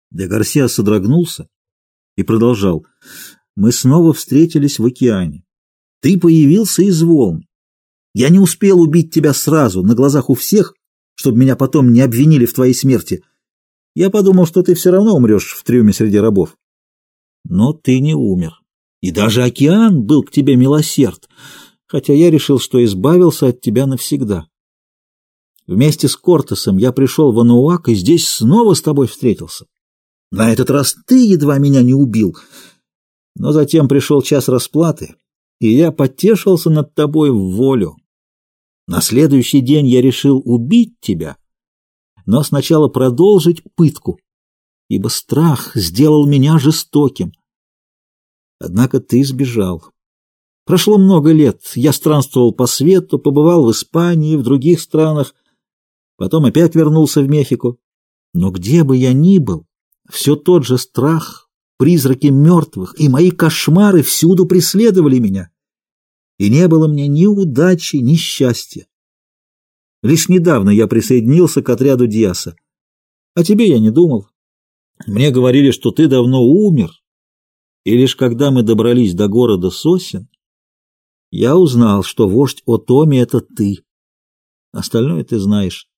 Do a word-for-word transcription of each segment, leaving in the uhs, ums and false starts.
Де Гарсиа содрогнулся и продолжал. «Мы снова встретились в океане. Ты появился из волн. Я не успел убить тебя сразу, на глазах у всех, чтобы меня потом не обвинили в твоей смерти. Я подумал, что ты все равно умрешь в трюме среди рабов. Но ты не умер. И даже океан был к тебе милосерд, хотя я решил, что избавился от тебя навсегда. Вместе с Кортесом я пришел в Ануак и здесь снова с тобой встретился. На этот раз ты едва меня не убил, но затем пришел час расплаты, и я потешился над тобой в волю. На следующий день я решил убить тебя, но сначала продолжить пытку, ибо страх сделал меня жестоким. Однако ты сбежал. Прошло много лет, я странствовал по свету, побывал в Испании, в других странах, потом опять вернулся в Мехико. Но где бы я ни был, все тот же страх, призраки мертвых и мои кошмары всюду преследовали меня. И не было мне ни удачи, ни счастья. Лишь недавно я присоединился к отряду Диаса. О тебе я не думал. Мне говорили, что ты давно умер, и лишь когда мы добрались до города Сосен, я узнал, что вождь Отоми — это ты. Остальное ты знаешь.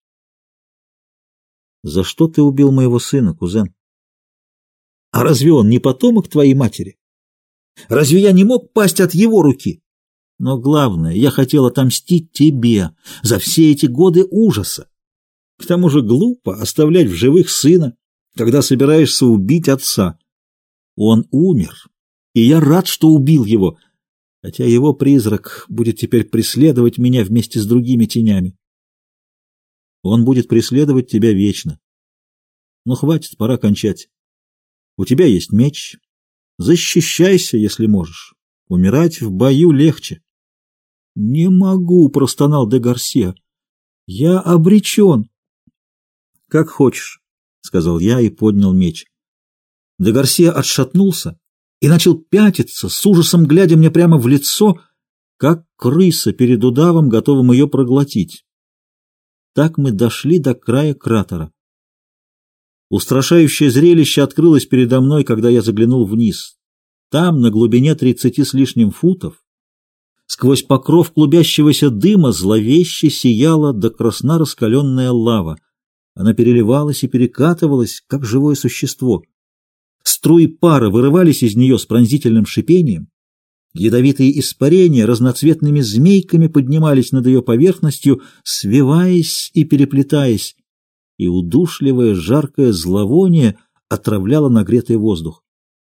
За что ты убил моего сына, кузен? А разве он не потомок твоей матери? Разве я не мог пасть от его руки? Но главное, я хотел отомстить тебе за все эти годы ужаса. К тому же глупо оставлять в живых сына, когда собираешься убить отца. Он умер, и я рад, что убил его, хотя его призрак будет теперь преследовать меня вместе с другими тенями. Он будет преследовать тебя вечно. Но хватит, пора кончать. У тебя есть меч. Защищайся, если можешь. Умирать в бою легче. — Не могу, — простонал де Гарсиа. — Я обречен. — Как хочешь, — сказал я и поднял меч. Де Гарсиа отшатнулся и начал пятиться, с ужасом глядя мне прямо в лицо, как крыса перед удавом, готовым ее проглотить. Так мы дошли до края кратера. Устрашающее зрелище открылось передо мной, когда я заглянул вниз. Там, на глубине тридцати с лишним футов, сквозь покров клубящегося дыма зловеще сияла до красна раскаленная лава. Она переливалась и перекатывалась, как живое существо. Струи пара вырывались из нее с пронзительным шипением. Ядовитые испарения разноцветными змейками поднимались над ее поверхностью, свиваясь и переплетаясь, и удушливое жаркое зловоние отравляло нагретый воздух.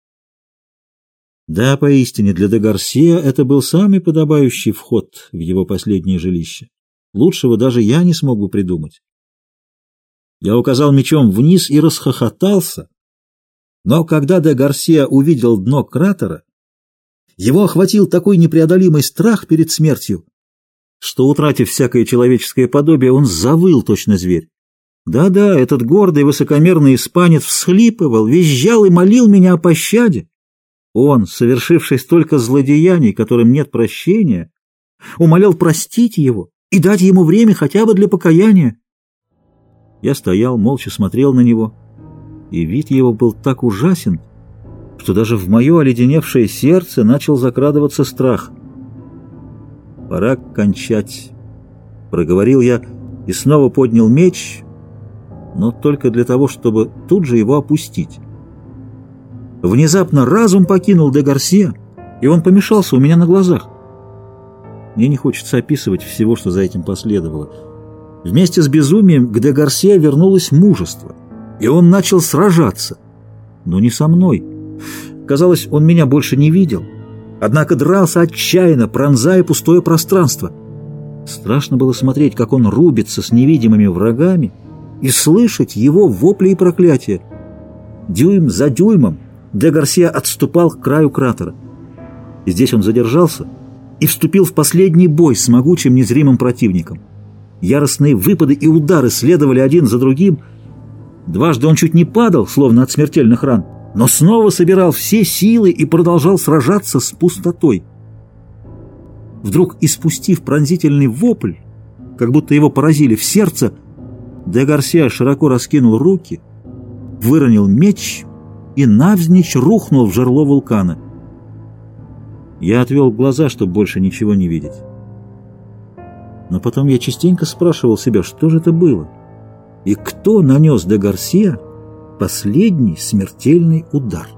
Да, поистине, для де Гарсиа это был самый подобающий вход в его последнее жилище. Лучшего даже я не смог бы придумать. Я указал мечом вниз и расхохотался, но когда де Гарсиа увидел дно кратера, его охватил такой непреодолимый страх перед смертью, что, утратив всякое человеческое подобие, он завыл точно зверь. Да-да, этот гордый высокомерный испанец всхлипывал, визжал и молил меня о пощаде. Он, совершивший столько злодеяний, которым нет прощения, умолял простить его и дать ему время хотя бы для покаяния. Я стоял, молча смотрел на него, и вид его был так ужасен, что даже в мое оледеневшее сердце начал закрадываться страх. «Пора кончать», — проговорил я и снова поднял меч, но только для того, чтобы тут же его опустить. Внезапно разум покинул де Гарсиа, и он помешался у меня на глазах. Мне не хочется описывать всего, что за этим последовало. Вместе с безумием к де Гарсиа вернулось мужество, и он начал сражаться, но не со мной. Казалось, он меня больше не видел, однако дрался отчаянно, пронзая пустое пространство. Страшно было смотреть, как он рубится с невидимыми врагами, и слышать его вопли и проклятия. Дюйм за дюймом де Гарсиа отступал к краю кратера. Здесь он задержался и вступил в последний бой с могучим незримым противником. Яростные выпады и удары следовали один за другим. Дважды он чуть не падал, словно от смертельных ран, но снова собирал все силы и продолжал сражаться с пустотой. Вдруг, испустив пронзительный вопль, как будто его поразили в сердце, де Гарсиа широко раскинул руки выронил меч и навзничь рухнул в жерло вулкана. Я отвел глаза, чтобы больше ничего не видеть. Но потом я частенько спрашивал себя, что же это было, и кто нанес де Гарсия последний смертельный удар.